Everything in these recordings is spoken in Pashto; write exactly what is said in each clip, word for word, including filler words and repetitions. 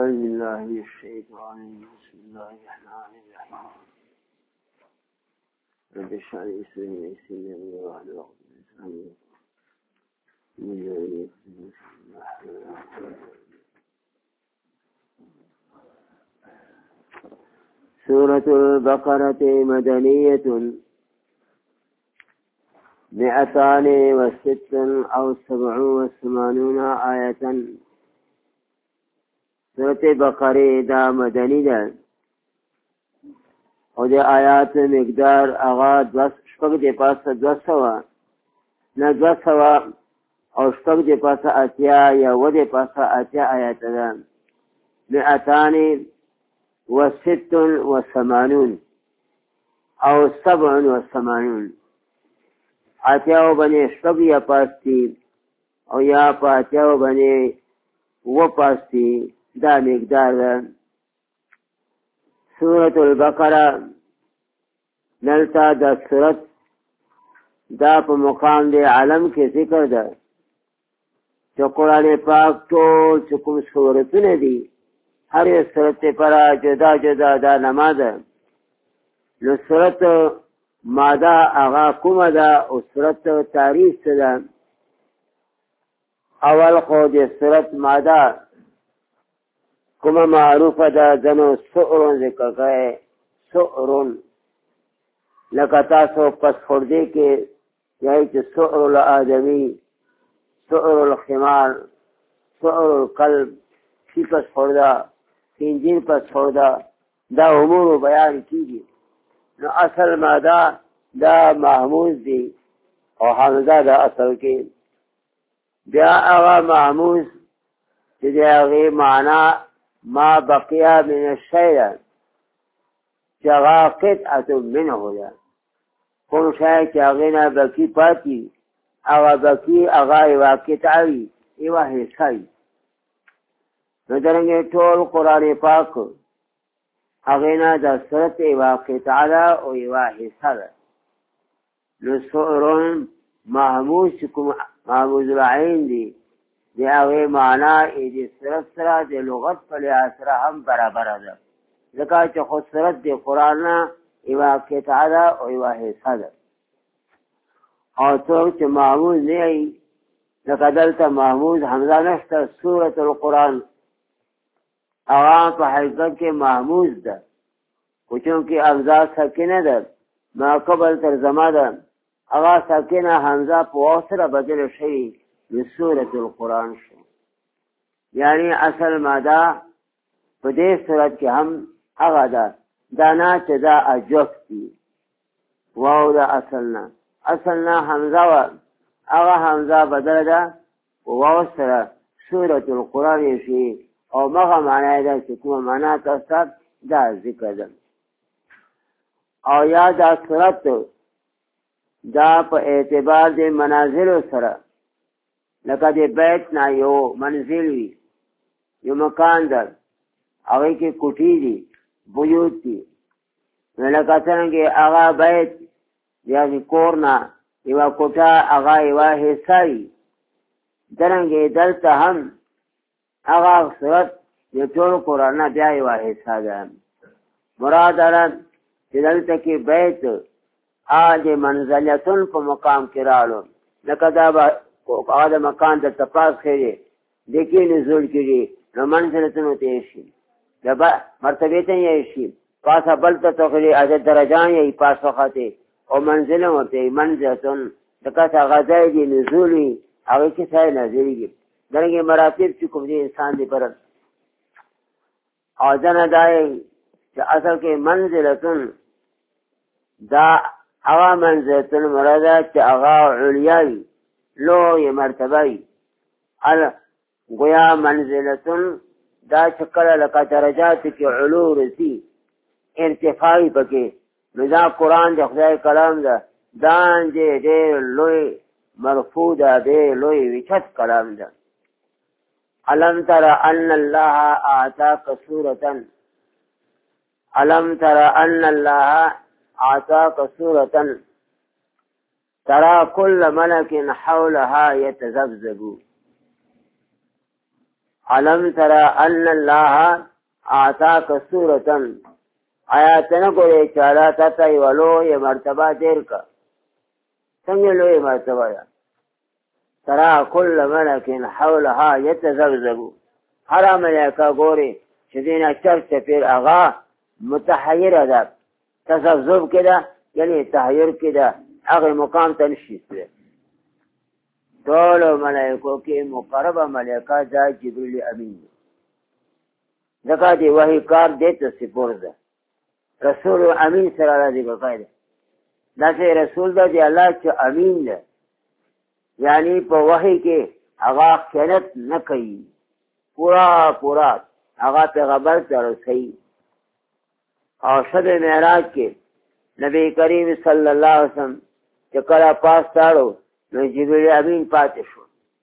أعوذ بالله من الشيطان بسم الله الرحمن الرحيم رب اشرح لي صدري ويسر لي أمري واحلل عقدة من لساني سورة البقرة مدنية مئتان وست أو سبع وثمانون آية. سورة بقرة دا مدنی ده او ده آیات مقدار اغا دوست شپک ده پاس دوست سوا نا دوست سوا او شپک ده پاس اتیا یا و ده پاس اتیا آیات ده مئتان و ست و ثمانون او سبع و ثمانون. اتیا و بنی شپک یا پاس تی او یا پا اتیا و بنی و پاس تی دا مقدار ده. سورة البقرة نلتا دا سورت دا پا مقام دے علم کے ذکر دا چا قرآن پاک ٹول چکم سورتون دی ہر ایک سورت پرا جدا جدا دا نما دا نو سورت مادا آغا کم دا او سورت تاریخ دا اول خود سورت مادا کما معروف دا دنو سؤرن ذکر کرے سؤرن لکا تاسو پس خوردے کے یہی چھ سؤر الادمی سؤر الخمار سؤر القلب کی پس خوردہ خنجیر پس خوردہ دا امور بیان کیجئے. نو اصل مادا دا محموز دی اور حمزہ دا اصل کے بیا اغا محموز جدی اغی معنی ما بقیا من الشیء چغا قطعت منه دا کون شای چاغینا بکی پاتی اغا بکی اغا ایوا قطعوی ایوا حصاوی. ندرنگی طول قرآن پاک اغینا دا سرط ایوا قطع دا او ایوا حصا دا. نسعرون محموز چکم محموز العین دی دی اغی معنی ایدی سرط سرا دی لغت پلی آسرا ہم برابر دا ذکا چا خود سرط دی قرآن ایوا قطع دا او ایوا حصا دا. اور تو چا محموز نہیں آئی لکا دلتا محموز حمزہ نشتا سورة القرآن اغام پا حقیقت کے محموز دا کچونکہ حمزہ سکنہ دا ما قبل ترزمہ دا اغا سکنہ حمزہ پا وصر بدل شئی بسورة القرآن شو یعنی اصل مادا پدے صورت کے ہم اغا دا دانا چدا اجوکتی واو دا اصلنا اصلنا حمزہ و اغا حمزہ بدل دا واو سر سورة القرآن شی او مغا معنی دا سکوم معنی کستاب دا ذکر دا او یا دا صورت دا پا اعتبار دے منازل سر لکہ دے بیت نا یو منزل وی یو مکان در اگئی کے کٹی دی بیوت دی لکہ سرنگے اغا بیت یا کورنا یو کٹا اغا یو حصائی درنگے دلتا ہم اغا صورت یو طول قرآن بیا یو حصا دا مراد ارد دلتا کی بیت آج منزلیتن پا مقام کرالو لکہ دا با آدھا مکان در تپاس خیرے دیکھیں نزول کری نو منزلتنو تیشی مرتبیتن یشی پاسا بلتا تو خیرے آدھا درجان یہی پاس وقتے او منزلن ہوتے منزلتن لکتا غزائی دی نزولی آگئی کسائی نازلی گی درنگی مراتب چکم دی انسان دی پرد آدھنا دائے کہ اصل کے منزلتن دا اغا منزلتن مرادا چا اغا علیاوی لو یہ مرتبہی ال گویا منزلتن دا چکل لکا درجات کی علو رسی ارتفاعی پکے ندا قرآن دے خدای کلام دا دان دے دے لوی مرفوع دا دے لوی وچت کلام دا. علم تر ان اللہ آتاک سورتن علم تر ان اللہ آتاک سورتن ترى كل ملك حولها يتذبذب علم ترى ان الله آتاک سورتن آیاتنا کو دے چالا تا تا یولو یہ مرتبہ دیر کا سنگے لو یہ مرتبہ دا ترى كل ملك حولها يتذبذب هر ملائکہ گورے چدینا چر چپیر اغا متحیر دا تذبذب کدا یعنی تحیر کدا اغی مقام تنشیست دے دولو ملائکوں کی مقرب ملائکہ دا جبریل امین دکا دی وحی کار دیتا سپور دا رسول امین سر اللہ دی بقای دا دا سے رسول دا دی اللہ چو امین دا یعنی پا وحی کے اغا خیانت نکی پورا پورا اغا پیغبر تا رسی اور شب معراج کے نبی کریم صلی اللہ علیہ وسلم چکلا پاس تارو نو جبریل امین پاتے شو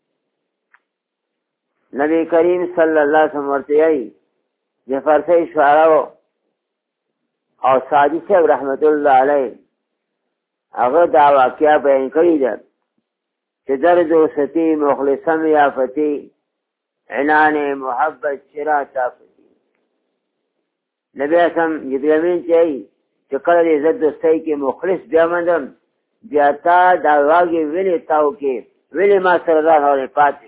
نبی کریم صلی اللہ علیہ وسلم ورتے آئی جفر سے شعراو اور سادی صاحب رحمت اللہ علیہ اگر دا واقعہ بیان کری دا کہ درد و ستی مخلصم یا فتی عنان محبت شرا تافتی نبی اسم جبریل امین چاہی چکر دی زد و سی کے مخلص بیامندم بیاتا داواگی ویلی تاو کے ویلی ما سردان ہونے پاتش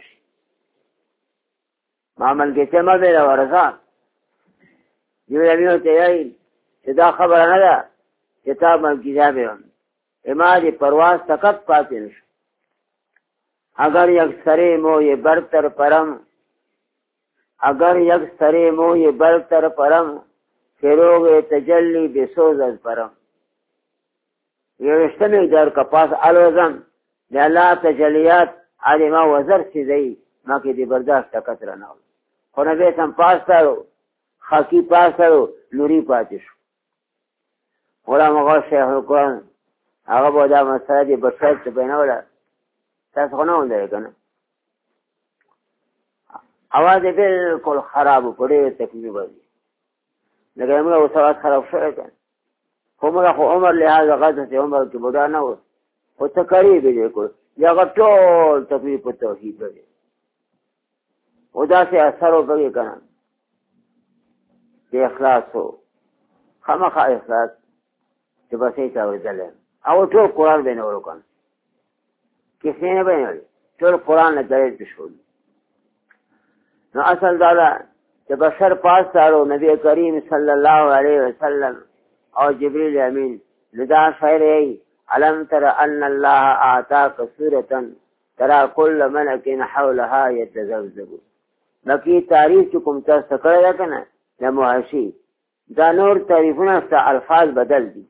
معامل کے چمہ بیلا ورسان جبریل امین ہوتے یہی دا خبر ندا کتاب من کتابی ہم امادی پرواز تکت پاتی نشو اگر یک سرے مو یہ برتر پرم اگر یک سرے مو یہ برتر پرم فروغ تجلی بسوز از پرم یہ رشتمی در کا پاس الوزم دی اللہ تجلیات آدی ما وزر سیدئی ما کی دی برداشت تکت رناو خونه بیتم پاس تارو خاکی پاس تارو نوری پاتشو غلام غا شیخ القرآن آغا بودا مسئلہ دی بشایت تا بینولا تاس خونه ہوندے کنا آواز بالکل خرابو پڑے تکلیف بازی لیکن امگا وہ سواد خراب شوئے کنا خمگا خو عمر لحاظ غزت عمر کی بودا نو خو تقریبی دیکھو یا غا طول تکلیف پر توحید بگی ودا سے اثر ہو بگی کنا دی اخلاص ہو خمخا اخلاص جو بس ایسا ہوئی دلیں او طول قرآن بین اولو کن کسی نے بین اولی طول قرآن نے دلیل پشکول نو اصل دادا جو بشر پاس تارو نبی کریم صلی اللہ علیہ وسلم اور جبریل امین لدا شعر ای علم تر ان اللہ آتاک سورتن ترا کل ملک حولها یتذبذب باقی تعریف چکم تستکر لکنا لمحشی دا نور تعریفون استا الفاظ بدل دی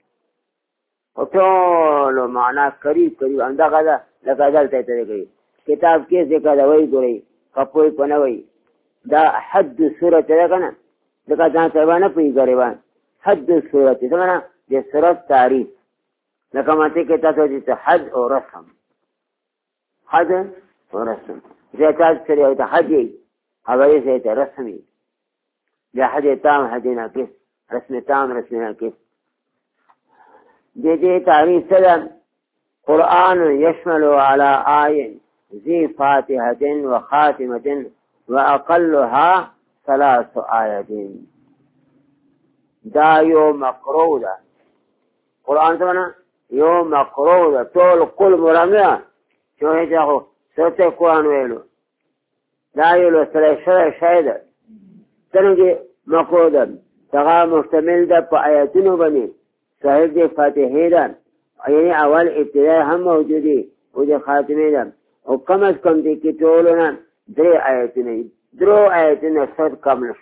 وطولو معنی قریب قریب اندہ قدا لکا دل تیتر گئی کتاب کیس دیکھا دا وی گوری کپوئی پنوی دا حد صورت دیکھنا لکا جہاں تربانا پوئی گریبان حد صورت دیکھنا دی صورت تعریف لکا ماتے کہتا تو دیتا حد و رسم حد و رسم زیتاز سری ہوتا حدی حوائی سے ہوتا رسمی یا حد تام حد ناکس رسم تام رسم ناکس دے دے تعریف سلام قرآن یشمل على آئین ذی فاتحة و خاتمة و اقلها ثلاث آیتین دا یو مقرو دا قرآن سمنا یو مقرو دا طول قل مرمیا چوہی چاہو سوتے قرآن ویلو دا یو لو سلیشر شاید تنگی مقرو دا تغا مشتمل دا پا آیتینو بنی صاحب دے فاتحی دا یعنی اول ابتدائی ہم موجودی او دے خاتمی دا او کم از کم دے کی طولونا درے آیتینی درو آیتین صد کم نشو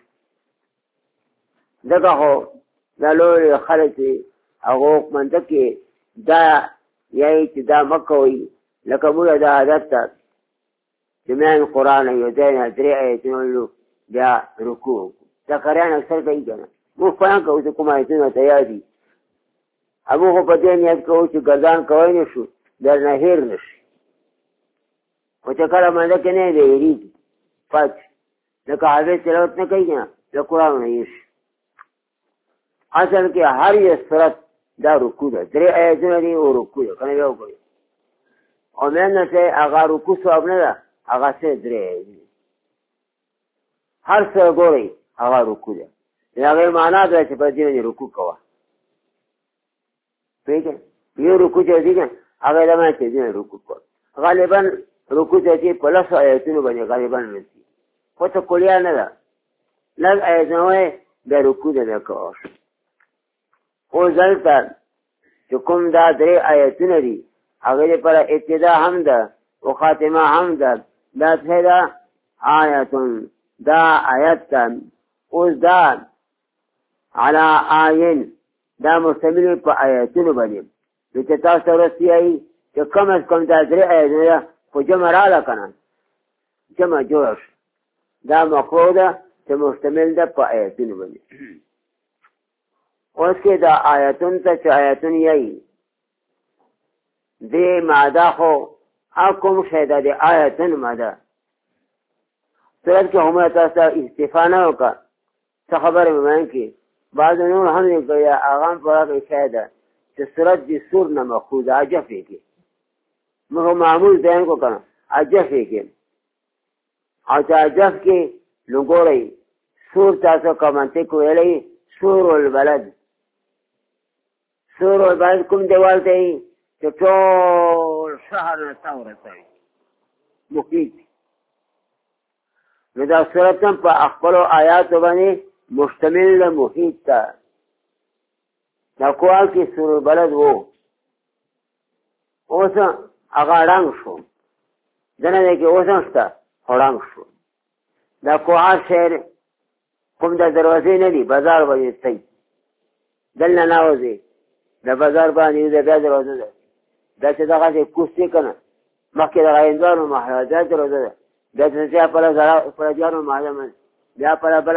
دکا خو دا لولی خلطی اغوق منتکی دا یای چی دا مکوی لکا مولا دا عادت تا جمعین قرآن یو دینا درے آیتین لو بیا رکوع دا قریان اکثر کئی کنا مو فیان کهو چی کم آیتین تیادی ابو خو پتہ نیت کهو چی گردان کوئی نشو در نهیر نشو و چکر منده کنه دیری پاچ لکه حافظ تلاوت نکی کنا لقرآن نیش اصل که هر یک صورت دا رکو دا دری آیتون دی او رکو دا کنه بیاو کوئی او من نسے اغا رکو سواب ندا اغا سے دری آیتون هر څه ګورئ هغه رکوع ده. د هغې معنا ده چې په دې باندې رکوع کوه. پوهېږئ یو رکوع چې دی که هغه دا معنی چې دې نه رکوع کوه. غالبا رکوع چې په لسو ایتونو باندې غالبا رسي، خو ته کلیه نه ده، لږ ایتونه وایې بیا رکوع دې نه کوه. اوس دلته چې کوم دا درې ایتونه دي هغې لپاره ابتدا هم ده او خاتمه هم ده. دا څه ده؟ آیتون، دا آیت ده. اوس دا علا آیین دا مشتمل په آیتونو باندې، نو چې تاسو ورستی یایي چې کم از کم دا درې آیتونه ده خو جمع راله که نه، جمع جوړه شو. دا مقروع ده چې مشتمل ده په آیتونو باندې. اوس کې دا آیتون ته چې آیتون یایي دې ماده خو کوم شی ده؟ د آیتون ماده. صورت کې هم تاسو استفا نه وکړه، څه خبره مې ویل کې بعض نور هم یې کوي هغه هم په هغه شی ده چې صورت د سور نه مأخوذ عجف یې کې موږ معمول بیان کو که نه عجف یې کې. او چې عجف کې نو ګورئ سور تاسو که منطق ویلی سور البلد، سور البلد کوم دیوال ته یي چې ټول شهر نه تا ورسوي محیط. نو دا صورت هم په خپلو آیاتو باندې مشتمل ده محیط ته. دا قرآن کې سور البلد و، اوس هغه ړنګ شو، دنه دی کې اوس هم شته خو ړنګ شو. دا قرآن شعر کوم د دروازې نه دي، بازار باندې تی دل نه ناوځي، د بازار باندې د بیا دروازه ده. دا چې دغسې کوز دی که نه مخکې د هندوانو محله دا دروازه ده، بیا چې بیا پله پردیانو محله باندې بیا پله بله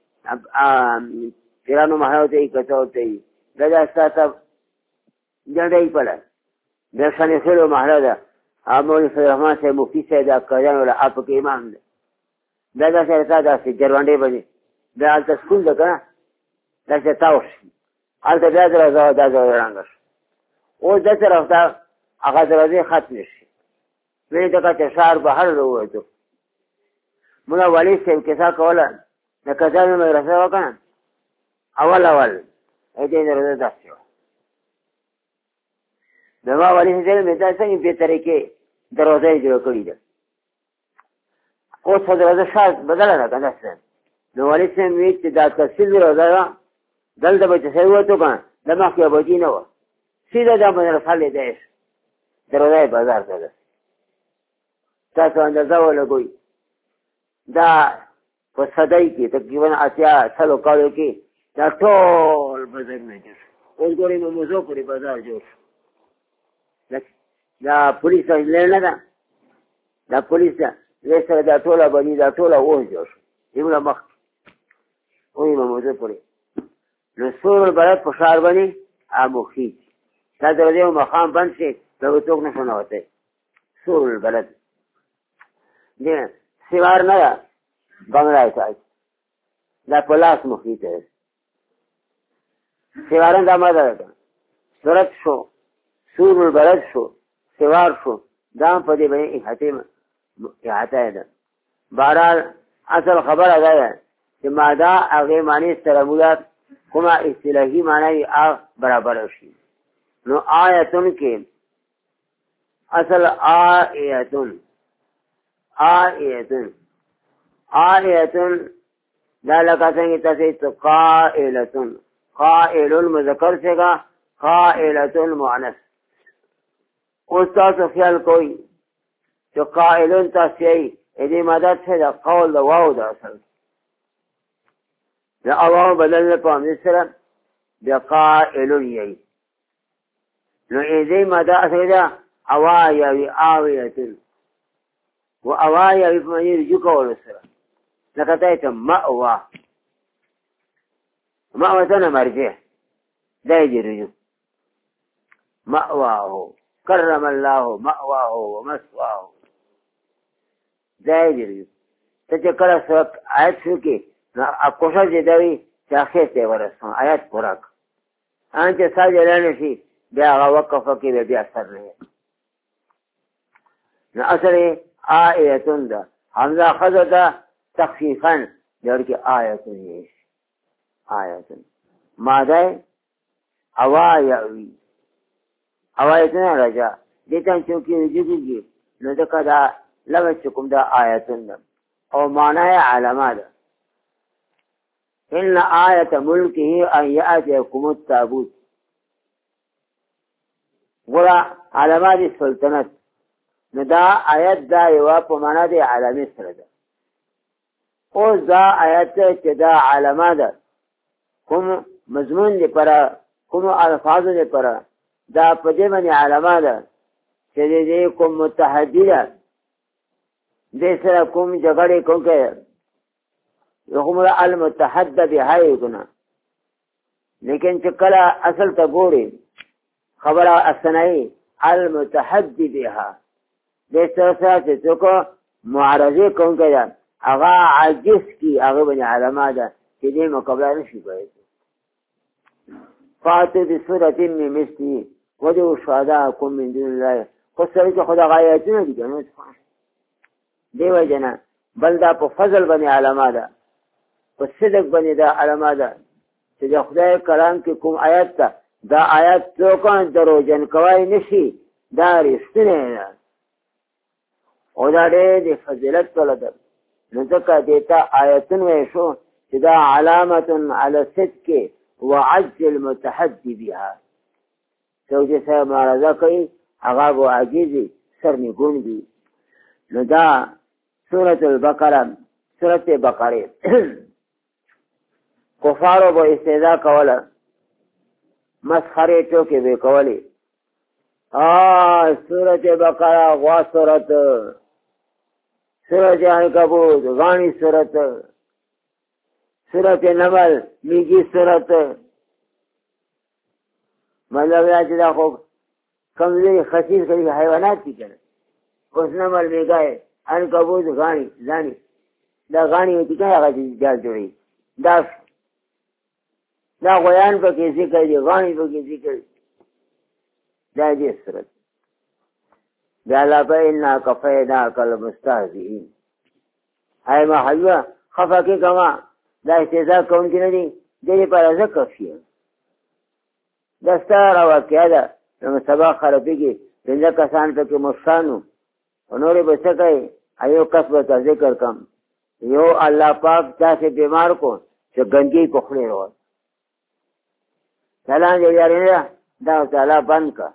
پیرانو محله ورته یي که څه ورته یي، بیا دا ستا ته ډنډۍ پله بیا شانې خیلو محله ده. مولوي فضلرحمن صاحب مفتي صاحب د قاضیانو له هغه پکې امام ده. بیا داسې رسا داسې جروندې باندې بیا هلته سکول ده که نه داسې تاو شي، هلته بیا دروازه وه دا دروازه ړنګه شو. اوس دې طرف ته هغه دروازې ختمې شي، وینې ته که چې ښار بهر راووتو. مولا والي صاحب کیسه کوله د قاضیانو مدرسه وه که نه، اول اول دې دروازه داسې وه. زما والي صاحب مې دا څنګه بې طریقې دروازه یې جوړه کړې ده. اوس خو دروازه ښار بدله ده که نه داسې. نو والي صاحب وایي چې دا تفصیل دروازه ده دلته به چې سړی ووتو که نه د مخکې ابادي نه وه، سیده دا مدرسه لیدی شو، دروازه یې بازار ته ده. تاسو اندازه ولګوئ دا په صدۍ کې تقریبا اتیا سلو کالو کې دا ټول بازارونه جوړ شو. اوس ګورئ نو موزو پورې بازار جوړ شو. دا پولیس لړ نه ده، دا پولیس ده لې سره دا ټوله بني دا ټوله اوس جوړ شو ایمله مخکې وایي موزو پورې. نو سور البلد په ښار باندې محیط دا دروازې و مقام بند شي نو به څوک نه شو ننوتی. سور البلد دې سوار نه ده بنگلای سایت، دا په لاس محیط ده. سوارن دا ماده ده صورت شو، سور البلد شو، سوار شو، دا هم په دې باندې احاطه ده. بهرحال اصل خبره دا ده چې ماده هغې معنې سره موږ کومه اصطلاحي معنی هغه برابره شي. نو آیتون کې اصل آیتون آیتون آیتون دا لکه څنګه تاسې تو قائلتون، قائلون مذکر څنګه، قائلتون مؤنث. اوس تاسو خیال کوئ چې قائلون تاسې یې دې ماده څه ده؟ قول د واو ده اصل د واو بدل په همدې سره بیا قائلون یې. نو دې ماده اصل ده اوا یوي آویتون، و اوا یوي په معنی رجوع کولو سره لکه ته ته مأوا، مأوا ته نه مرجع دا یې رجوع. مأواه کرم الله مأواه ومثواه دا یې رجوع. ته چې کله څوک آیت شو کې نو کوشش دې دا وي چې اخر ته ورسوم آیت پوره کړه. ان چې سا جلانه شي بیا هغه وقفه کې بیا اثر نه. نو اصل آیتون ده حمزه خذ ده تخفیفا جوړ کې آیتون یې آیتون ماده اوا یوي اوایتونه راځه دې ته چې کېږي نو دا کدا لږ کوم دا آیتون او معنی علامه ده ان آیت ملکه ان یاتیکم التابوت ګوره علامه د سلطنت نو دا آیت دا یو په معنا د علامه سره ده او دا آیت چې دا علامه ده کوم مضمون لپاره کوم الفاظ لپاره دا په دې باندې علامه ده چې دې کوم متحدی ده دې سره کوم جګړې کوم کې یوم المتحد بها یګنا لیکن چې کله اصل ته ګوري خبره اسنای المتحد بها دې سره چې څوک معارضه کوم کې هغه عاجز کی هغه باندې علامه ده چې دې مقابله نشي کوي فاتو دې سورۃ من مثلی ودعوا شهداءکم من دون الله خو سره چې خدا غایتونه دي کنه دیو جنا بل دا په فضل باندې علامه ده په صدق باندې دا علامه ده چې د خدای کلام کې کوم آیت ده دا آیت څوک دروژن کوي نشي دا رښتینی ده او دا دې فضیلت ولده نو ځکه دیتا آیتونه شو چې دا علامه علی صدق وعجز المتحدي بها سوجه سره معارضه کوي هغه به عاجزي سرنګون دي نو دا سورۃ البقره سورۃ بقره کفارو به استهزاء کوله مسخره ټوکې به کولې آ سورۃ بقره غوا سورۃ سورۃ عنکبوت غانی سورۃ سورۃ نمل میږي سورۃ مطلب دا چې دا خو کمزوري خسیس کوي حیوانات دي کنه اوس نمل میږي عنکبوت غانی ځاني دا غانی دي کنه هغه جال جوړي دا دا غویان په کې ذکر دي غانی په کې ذکر دا دې سورۃ دا لا بيننا كفينا كالمستهزئين هاي ما حلوه خفاكي كما دا استهزاء كون کې نه دي دې پر ذکر شي دا ستاره واقعه ده نو سبا خرابېږي څنګه کسان ته کې مشانو نورې به څه کوي ایو کس به ذکر کم یو الله پاک تاسې بیمار کو چې ګنجي په خولې وروه سلام دې یاره دا تعالی بند کا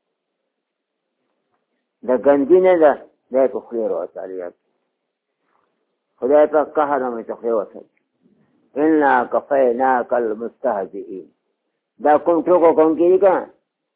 دا ګنجي نه ده دا په خولې وروه تعالی خدای پاک قهر نه مې خولې وسه انا کفیناک المستهزئین دا کوم ټوکو کوم کېږي که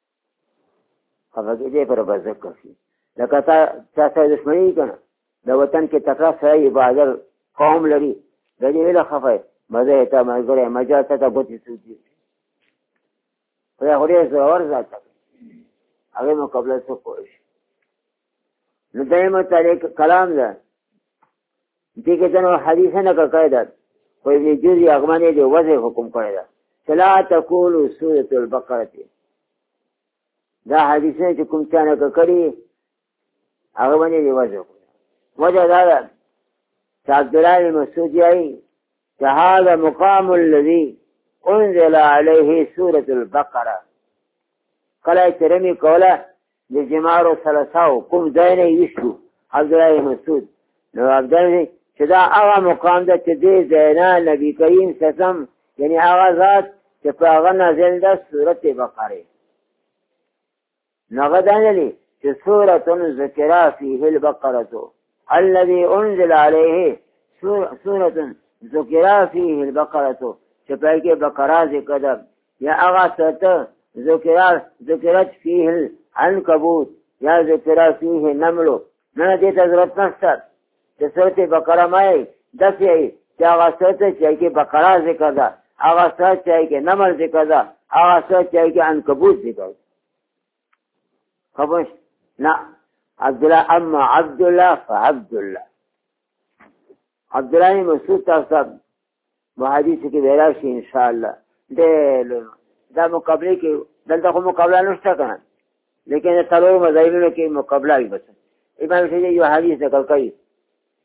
خفه کېدی پر به ذکر شي لکه تا چا سره دښمني که نه د وطن کې تکړه سړی بهادر قوم لري د دې ویله خفه مزه ته ملګری مجاز ته ګوتې سوچي خدای خو ډېر زورور ذات دی هغې مقابله څوک کولی شي نو دویمه طریق کلام ده دې کې ځنو حدیثه نقل کړې ده خو ابن جوزي هغمنې د وضع حکم کړی ده چې لا تقولوا سورة البقره دا حدیثونه چې کوم چا نقل کړي هغه باندې د وضع وجه دا ده چې عبدالله بن مسعود یایي چې هذا مقام الذي انزل عليه سورة البقره کله چې رمي کوله د جمارو ثلاثاو کوم ځای نه یې ویشتو عبدالله بن مسعود نو عبدالله چې دا هغه مقام ده چې دې ځای نه نبي کریم سسم یعنی هغه ذات چې په هغه نازل ده سورة بقره نو هغه دا نه دي چې سورة ذکر فيه البقرة الذي انزل عليه سورة ذکر فيه البقرة چې په کې بقره ذکر ده یا هغه سورة ذکر ذکرت فيه العنکبوت یا ذکر فيه نمل نه دې ته ضرورت نشته چې سورة بقره مای داسې ای چې هغه سورة چې کې بقره ذکر ده هغه سورة چې کې نمل ذکر ده هغه سورة چې کې عنکبوت ذکر ده خبرش نه عبدالله اما عبدالله فعبدالله عبدالله مسعود تاسو محادثه کې ویلا شي ان شاء الله دې دا مقابله کې دلته خو مقابله نشته کنه لیکن څلور مذاهبونو کې مقابله وي بس امام شافعي یو حدیث نقل کوي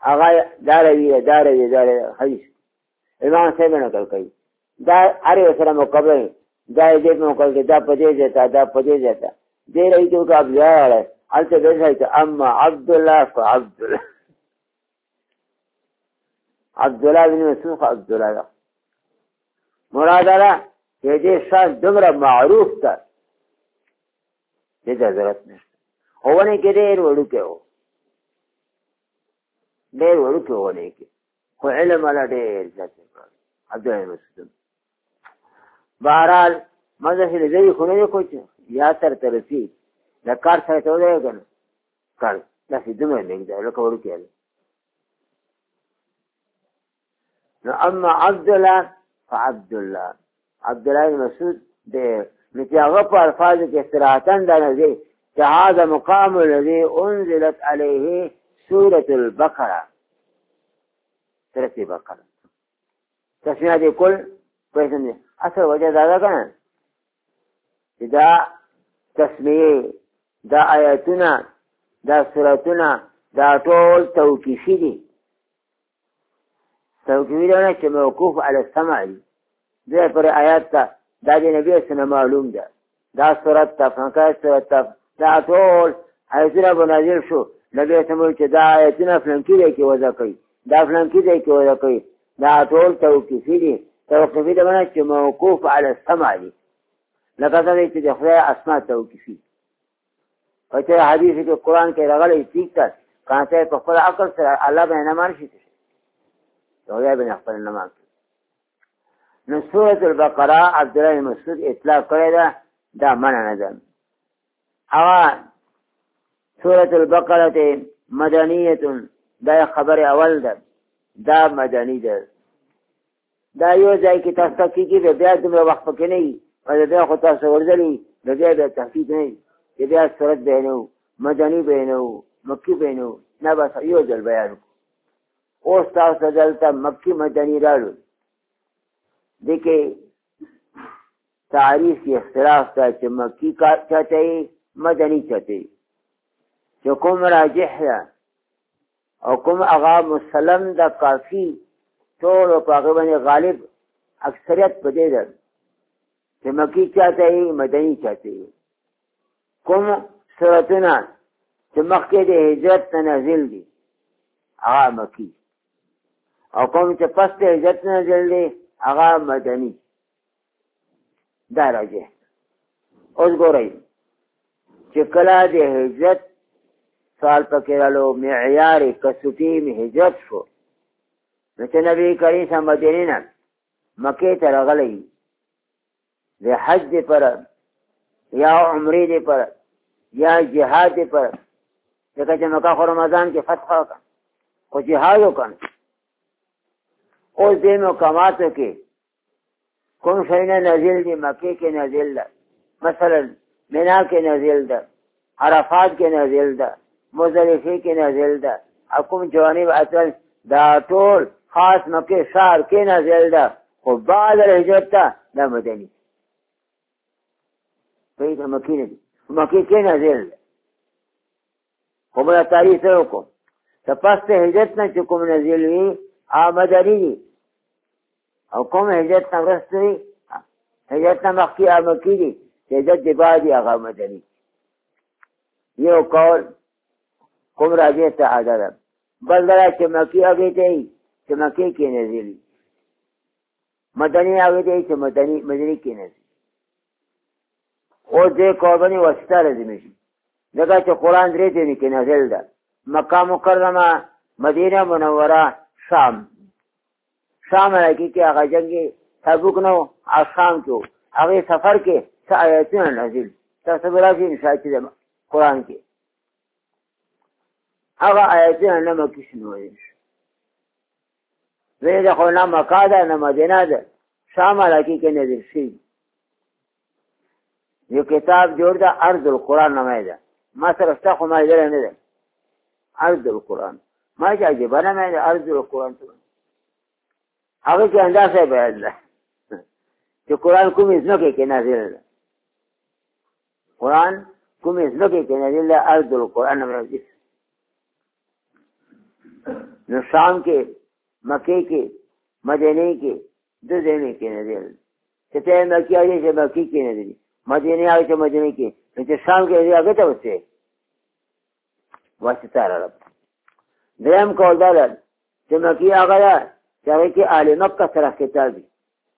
هغه دا روي دا روي دا حدیث امام صاحب نقل کوي دا هر یو سره مقابله دا دې مقابله کې دا پدې ځتا دا پدې ځتا دې روي ته کا بیا البته دې ته اما عبد الله فعبد الله عبد الله بن مسعود عبد الله مراد الله دې شان دمر معروف تا دې ضرورت نشته هونه کې ډېر وړو کې و ډېر وړو کې ونه کې خو علم ولا ډېر ځکه عبد الله مسعود بهرحال مزه دې خو نه کوچ یا تر ترسي د کار سره ته وځي کنه کار لاسې دمر نه دی لکه وړو کې نو اما عبد الله فعبد الله عبد الله مسعود دې متیاغه په الفاظ کې استراحتن دا نه دي چې هذا مقام الذي انزلت عليه سوره البقره سوره البقره تسمیه دې کل پېژنې اصل وجه دا ده کنه چې دا تسمیه دا آیاتونه دا سورتونه دا ټول توقیفي دي توقیفي ده چې موقوف علی السمع دي دې پر آیات ته دا د نبی سره معلوم ده دا سورت ته فنکای سورت ته دا ټول آیتونه به نازل شو نبی سره چې دا آیتونه فلانکی دی کې وضع کوي دا فلانکی دی کې وضع کوي دا ټول توقیفي دي توقیفي ده معنی چې موقوف علی السمع دي لکه دا چې د خدای اسماء توقیفي او چې حدیث کې قرآن کې راغلي ٹھیک ده کانته په خپل عقل سره الله به نه مارشي نو یا به خپل نه مارشي نو سورۃ البقره عبد الله مسعود اطلاق کړی دا دا معنا نه ده او سورۃ البقره مدنیه دا خبر اول ده دا مدنی ده دا یو ځای کې تاسو کې بیا دومره وخت پکې نه وي او بیا خو تاسو ورځلې بیا د تحقیق نه چې بیا سورت بینو مدنی بینو مکی بینو نه بس یو ځل بیان اوس تاسو دلته مکی مدنی راړو دیکھے تعریف کی اختلاف تا چې مکی کا چاہتے مدنی چاہتے چې کوم راجح ده او کوم اغا مسلم دا کافی ټول او هغه باندې غالب اکثریت پدې ده چې مکی چاہتے مدنی چاہتے کوم سورتونه چې مخکې د هجرت نازل دي هغه مکی او کوم چې پس د هجرت نازل دي هغه مدنی دا راځي اوس ګورئ چې کله د هجرت سال پکې رالو معیار کسوټي می هجرت شو نو چې نبی کریم صلی الله علیه وسلم مکې ته راغلی د حج پر یا عمرې دې پر یا جهاد دې پر ځکه چې مکه خو رمضان کې فتح وکړه خو جهاد وکړ اوس دې مقاماتو کې کوم شی نه نازل دي مکې کې نازل ده مثلا مینا کې نازل ده عرفات کې نازل ده مزدلفه کې نازل ده کوم جوانب اصل دا ټول خاص مکې شهر کې نازل ده خو بعد الهجرت دا مدني په دې مکې نه مکې کې نازل ده خو بل تاریخ سره وکړو تپاسته هجرت نه چې کوم نازل وي آمدنی دي او کوم هجرت نه وروسته وي هجرت نه مخکې مکې دي هجرت د بعد هغه مدني یو قول کوم راځي ته عادت بل دا چې مکې هغه دی چې مکې کې نازل مدني هغه دی چې مدني مدني کې نازل او دې قرباني واسطه لازمي شي دغه چې قرآن درې دې کې نازل ده مکه مکرمه مدینه منوره شام شام راکی کې هغه جنگي تبوک نو شام کې هغه سفر کې څه آیاتونه نازل تاسو راځي ان شاء الله قرآن کې هغه آیاتونه نه مکه شنو وي زه د خو نه مکه ده نه مدینه ده شام راکی کې نازل شي یو کتاب جوړ ده ارض القرآن نامه ده ما سره ستا خو ما یې نه ده ارض القرآن ما چې عجیبه نامه ده ارض القرآن هغه کې اندازه بیان ده چې قرآن کومې ځمکې کې نازل ده قرآن کومې ځمکې کې نازل ده ارض القرآن نامه ده نو شام کې مکې کې مدینه کې د دې کې نه دی چې ته مکې آئے چې مکې کې نه دی مدینه آئے چې مدینه کې چې شام کې دی هغه ته وځي واسطه راغله دریم کول دا چې مکې هغه چې هغه کې اهل مکه سره خطاب دي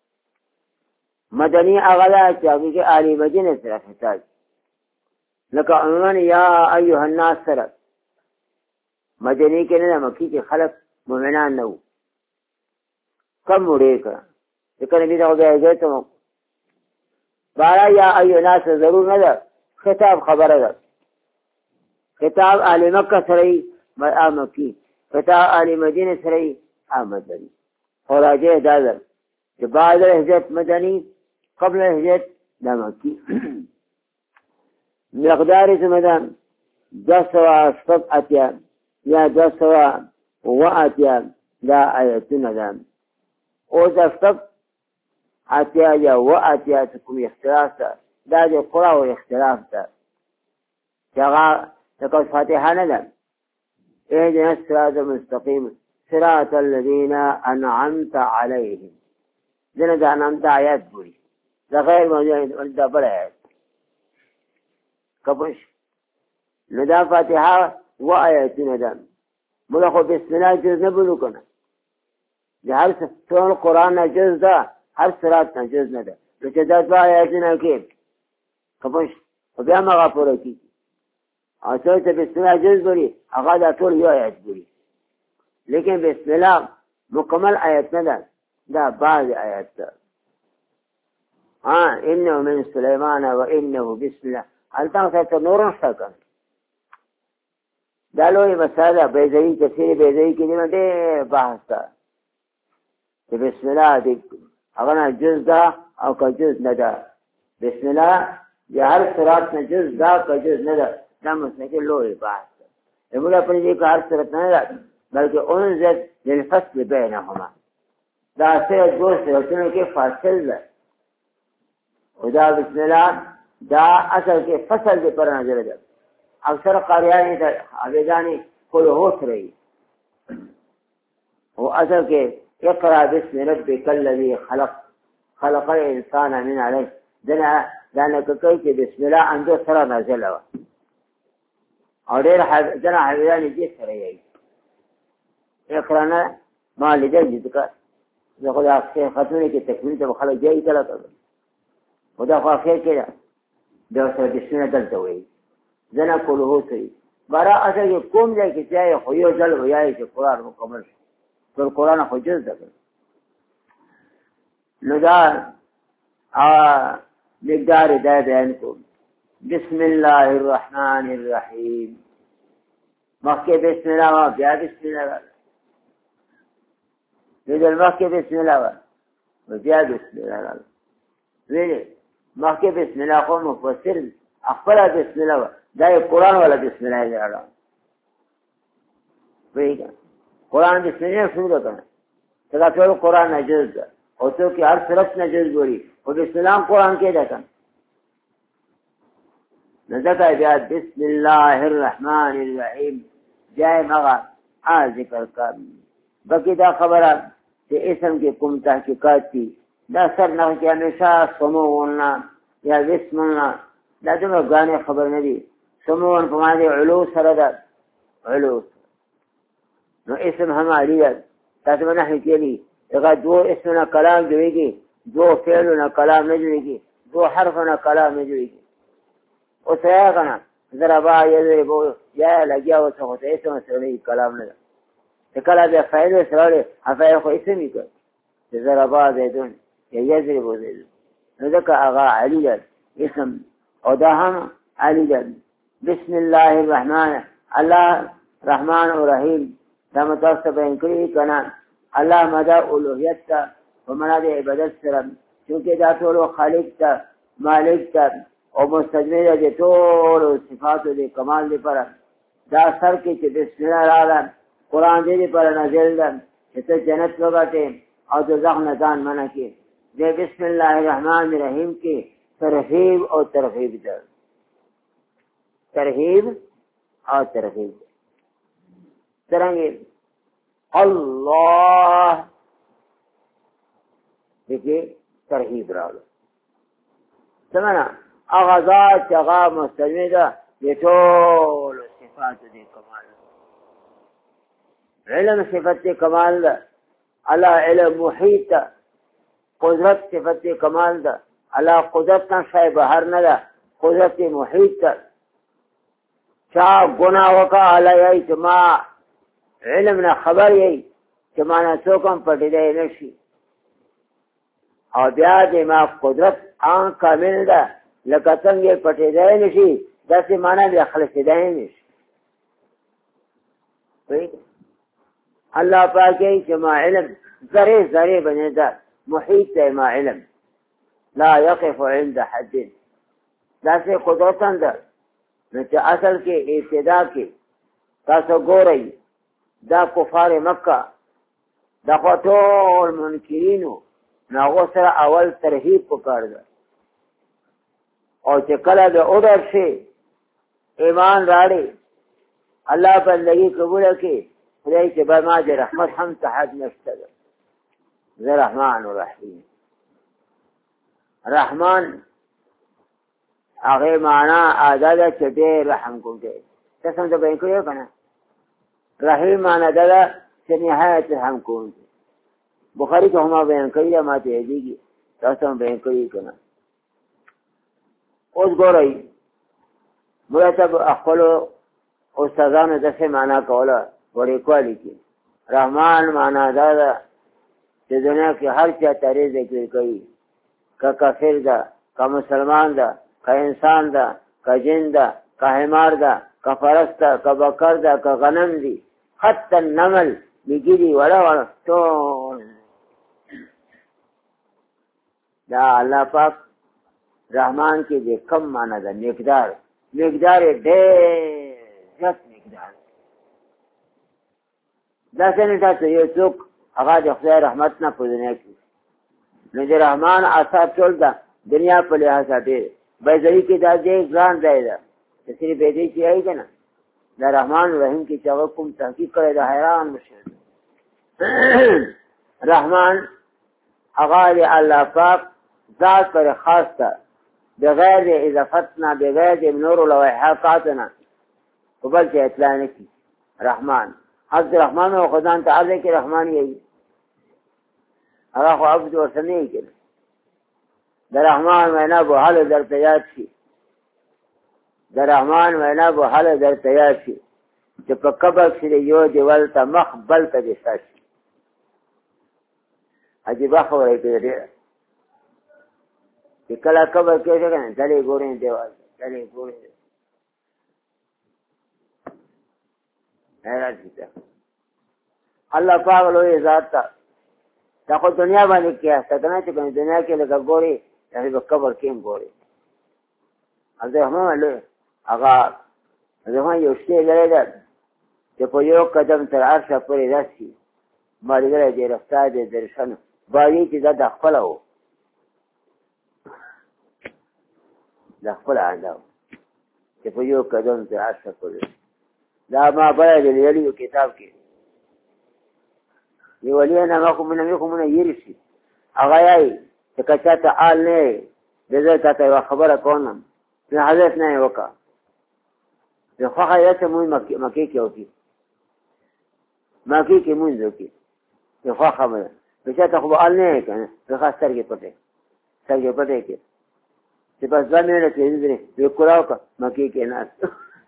مدنی هغه چې هغه کې اهل مدینه سره خطاب لکه عموما یا ایها الناس سره مدینه کې نه مکې کې خلق مؤمنان نه وو کم وړي کړه ځکه نبی دا وایي ته بارا یا ایها الناس ضرور نه ده خطاب خبره ده خطاب اهل مکه سره مکی خطاب اهل مدینه سره مدنی اور راجع دا ده چې بعد هجرت مدنی قبل هجرت دا مکی مقدار زمدان دو سوا شپږ اتیا یا دو سوا اووه اتیا دا آیتونه ده او دا شپږ اتیا یا اووه اتیا چې کوم اختلاف ده دا د قرآن اختلاف ده چې هغه لکه فاتحه نه ده اهدنا الصراط المستقيم صراط الذين انعمت عليهم دنه دا انعمت آیات بولی دا غیر موجود دا بل آیات کپش نو دا فاتحه و آیاتونه ده مولا خو بسم الله جز نبولو کنه دا هر ټول قرآن نه جز ده هر صراط نه جز نه ده نو چې دا دوه آیاتونه کې کپش خو بیا مغا پوره کېږي او څوک چې بسم الله جز بولي هغه دا ټول یو آیات بولي لیکن بسم الله مکمل آیت نه ده دا بعض آیات ده ها انه من سليمان وانه بسم الله البته څه نور نشته کنه دا لوی مساله بیزایی کثیر بیزایی کې نه ده بحث ده چې بسم الله دې هغه نه جز ده او که جز نه ده بسم الله د هر صراط نه جز ده که جز نه ده دا مسله کې لوی بحث ده موږ په دې کې هر صراط نه ده بلکې انزل للفصل بینهما دا سره دوه صراطونو کې فاصل ده خدا بسم الله دا اصل کې فصل دې پر نظر ده اکثر قاریان ته عبادانی کول هوت رہی او اصل کې اقرا بسم ربک الذی خلق خلق الانسان من علق دنا دنا کوي چې بسم الله اندو سره نازل و او ډېر جنا عبادانی دې سره یې اقرا نه ما لیدل دي ځکه زه خو دا څه خاطرې کې تکمیل ته خلک جاي کړه خدا خو خیر کړه دا سره بسم الله دلته وایي زنا کول هوتي برا اصل کوم ځای کې ځای خو یو ځل وایي چې قرآن مکمل ټول قرآن خو جز ده نو دا مقدار دا بیان کوم بسم الله الرحمن الرحیم مخکې بسم الله و بیا بسم الله دې مخکې بسم الله و بیا بسم الله ویلې مخکې بسم الله خو مفسر خپل بسم الله دا قرآن ولا بسم الله دی اړه ویګا قرآن بسم الله شروع کړه دا ټول قرآن نجز ده او څو کې هر طرف نجز ګوري او بسم الله قرآن کې ده کنه نزدای بیا بسم الله الرحمن الرحیم جای مغا ا ذکر کړه بقي دا خبره چې اسم کې کوم تحقیقات دي دا سر نه کې همیشه سمونا یا بسمنا دا دغه غانې خبر نه دي سمون په معنی علو سره ده علو نو اسم هم علی ده تاسو نه هیڅ دغه دو اسمنا کلام جوړیږي دو فعلنا کلام نه جوړیږي دو حرفنا کلام نه جوړیږي او څنګه کنه ضربا یذربو یا لګیا او څه هوته اسم سره کلام نه ده کله به فاعل سره افعال خو اسمي کوي ضربا زیدون یا یذربو زیدون نو ځکه هغه علی ده اسم او دا هم علی ده بسم الله الرحمن الله رحمان و رحیم دا متوسط بیان کړی کنه الله مدى اولوهیت تا و مناد عبادت سره چونکه دا ټول خالق تا مالک تا او مستجمع دې ټول صفات دې کمال دې پر دا سر کې چې بسم الله راغله قران دې پر نازل ده چې جنت لګاټه او دوزخ نه ځان منع کې دې بسم الله الرحمن الرحیم کې ترغیب او ترغیب ده ترغیب او ترغیب څنګه الله دیکھئے ترہیب راولو سمنا اغذات چغا مستوی دا دی طول صفات دی کمال علم صفت دی کمال دا اللہ علم محیط دا قدرت صفت دی کمال دا اللہ قدرت نا شای بہر ندا قدرت محیط دا چاہ گناہ وکا اللہ یہی چما علم نا خبر یہی چمانا سوکم پٹی دے نشی اور بیا دے ما قدرت آن کامل دا لکتنگی پٹی دے نشی دا سی مانا بیا خلص دے نشی اللہ پاکی چما علم ذرے ذرے بنے دا محیط دے ما علم لا یقف عند حد دا سی قدرتن دا نچہ اصل کے ابتدا کے تاسو گو رہی دا کفار مکہ دا خطول منکرینو ناغو سر اول ترہیب پکار دا اور چکلہ دا ادھر سے ایمان راڑے اللہ بندگی قبول کے خدای چه برما دے رحمت ہم تحد نشتا دا ذا رحمان و رحیم رحمان اغی معنی آدادا چٹے رحم کنکے تسم دا بینکو یہ کنا رحیم معنی دادا چه نہایت رحم کنکے بخاری کو ہما بیان کری دا ما تیدی گی تاسم بیان کری کنا اس گو رئی مرتب اخلو استاذان دس معنی کولا بڑی کوالی کی رحمان معنی دادا چه دنیا کی ہر چا تاری ذکر کری کا کافر دا کا مسلمان دا کا انسان دا کا جن دا کا حمار دا کا فرس دا کا بکر دا کا غنم دی حتی النمل بگیری ولا ولا تون دا اللہ پاک رحمان کی دے کم مانا دا مقدار مقدار دیر جت مقدار دا سنتا تو یہ چوک اغا دے خدای رحمت نا پوزنے کی نجی رحمان آساب چول دا دنیا پر لحاظہ دے بیزری کی دا دے گران دے دا تسری بیدی کی آئی کنا دا رحمان رحیم کی چاوکم تحقیق کرے دا حیران مشہد رحمان اغا دے اللہ پاک ذات پر خاص تا بغیر دے اضافتنا بغیر دے منور و لوحاقاتنا قبل چے اطلاع نکی رحمان حضرت رحمان و خدان تعالی کی رحمان یہی اغا خو عبد و سنے کنا در رحمان وینا بو حال در تیاد شی در رحمان وینا بو حال در تیاد شی چه پا کبک شده یو دیوال تا مخ بل تا دیستا شی عجیبا خبر ہے کہ کہ کلا کبر کیسے کہنا چلے گوریں دیوال چلے گوریں حیران کیتا اللہ پاک لوی ذات تا تا خود دنیا بانے کیا سکنا چکنے دنیا کے لگا گوری یعنی با قبر کیم گوری حضرت رحمان لوی اغا حضرت رحمان یوشتے لرے در کہ پو یو قدم تر عرشا پوری رسی ماری گرے دے رفتار دے درشن باری چی دا دخپل ہو دخپل آندا ہو کہ پو یو قدم تر عرشا پوری دا ما برای دے لیلیو کتاب کی یہ ولی نما کو من کو من یرسی اغایای کہ کچا تعال نے دے تا تا خبر کونم کہ حضرت نے وکا یہ خواہیت موی مکی کی ہوتی مکی کی منزو کی یہ خواہ خبر کچا تا خبر نے کہ رخا سر کے پٹے سر کے پٹے کے کہ بس دو منٹ کے اندر یہ کراو کا مکی کے ناس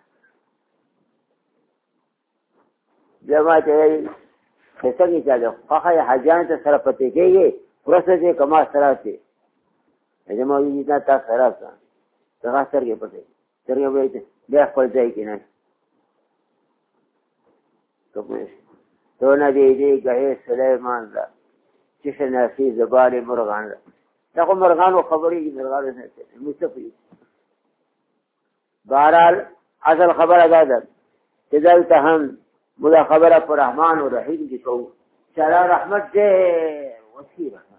جماعت ہے ایسا نہیں چاہتے خواہ حجان تا سر پتے کے گئے پرسے سے کما سرا سے جمع جتنا تا سرا سا رخا سر کے پٹے سر کے پٹے بیخ پر جائے کی نہیں تو ندی دی گئے سلیمان دا چش ناسی زبان مرغان دا تاکو مرغان و خبری کی مرغان دا مستفی بہرحال اصل خبر ادا دا تدلتا ہم مدا خبر پر رحمان و رحیم کی کہو چلا رحمت دیر وسیع رحمت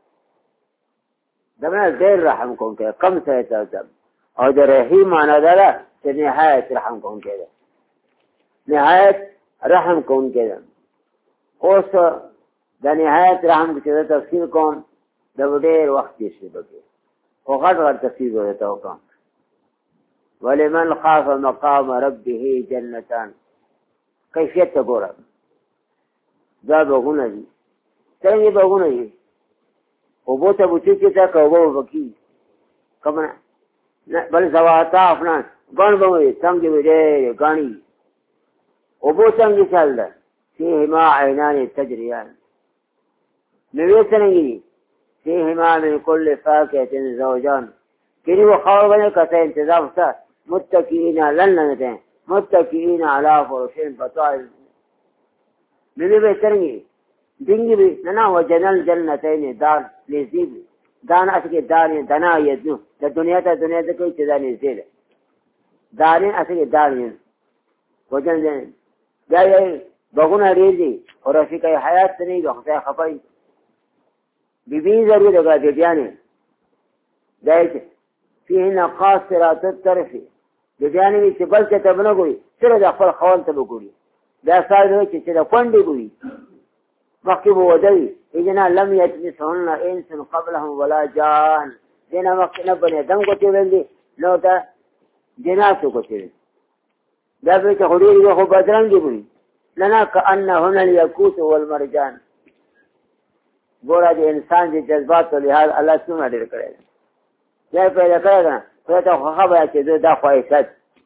دمنا دیر رحم کون کہ کم سہتا دم اور در رحیم مانا دارا کہ نہایت رحم کون کہ نہایت رحم کون کہ اوس د نهایت رحم چې تفسیر کوم د ډېر وخت یې شي بګي او غټ غټ تفسیر ورته وکم ولمن خاف مقام ربه جنتان کیفیت ته ګوره دا بغونه دي څنګه بغونه دي او بو ته بوچی چې تا کوو وکي کمنه بل زواتا خپل ګون به څنګه ویلې غاني او بو څنګه چل ده فيهما عينان تجريان نوې څنګه فيهما من كل فاكهة زوجان کړي و خاور باندې کته انتظام سره متکئین لننته متکئین علی فرش بطائل نوې به څنګه دینګي به نه وجنل جنتین دار لذیذ دان اسکه دار دنا یذو د دنیا ته دنیا ته کوي چې دا نه زیاده دارین اسکه دارین وجن دا یې بغونه ریږي او رفیقای حیات نه یو خدای خپای بیبي ضروري دغه دی بیانې دایته فيه قاصرات الطرف دی بیانې چې بل څه ته نه ګوري سره د خپل خوان ته وګوري دا ساده چې چې دا کونډي ګوري مخکې وو دی اذن لم يتمسهن انس قبلهم ولا جان دینه مخکې نه بنه دم کوتي ویلي نو دا جناتو کوتي دا به ته خوري یو خو بدرنګ ګوري لنا كأنهن الياقوت والمرجان ګوره د انسان د جذبات او لحاظ الله څومره ډېر کړی دی یا پیدا کړی ده خدای ته خوښه به چې دا خواهشات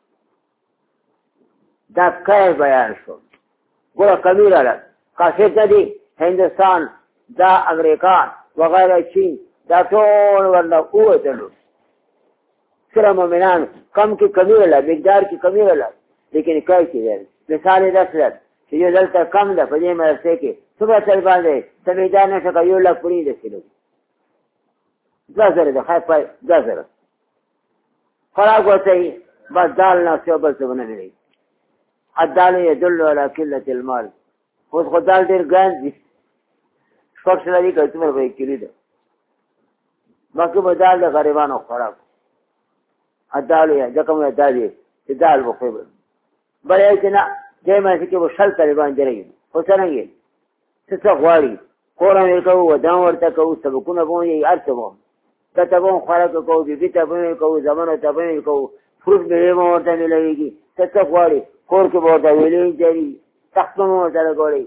دا کای بیان شو ګوره کمی راغله کافر ته دی هندوستان دا امریکا وغیره چین دا ټول ورله ووتلو سره مؤمنان کم کې کمی راغله مقدار کې کمی راغله لیکن کای کې دی مثال یې داسې ده چې یو دلته کم ده په دې مدرسې کې صبح طالبان دی سمیدان نشکه یو لک پوری ده کلو دوه زره ده خیر پای دوه زره خوراک ورته بس دال نه سیو بل څه ونه لري الدال يدل على قلة المال اوس خو دال ډېر ګران دي شپږ سوه دي که څومره به یې کیلي ده مخکې به دال د غریبانو خوراک الدال یې ځکه مې دال یې چې دال وخوري بل یې چې نه دې مې کې به شل طالبان درېږي خو څرنګه څه څه غواړي کور هم یې کوو ودان ورته کوو سبقونه به یې هر څه به ته ته به هم خوراک کوو بیبي ته به یې کوو زامنو ته به یې کوو فروټ مېوې به ورته میلاوېږي څه څه غواړي کور کې به ورته ویلې جري تختونه به ورته لګوړئ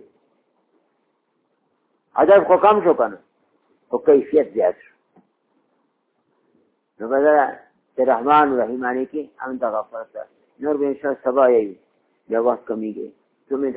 عدد خو کم شو که نه خو کیفیت زیات شو نو به د رحمان رحیمانې کې همدغه فرق ده نور به انشاءالله سبا یې بیا وخت کمیږي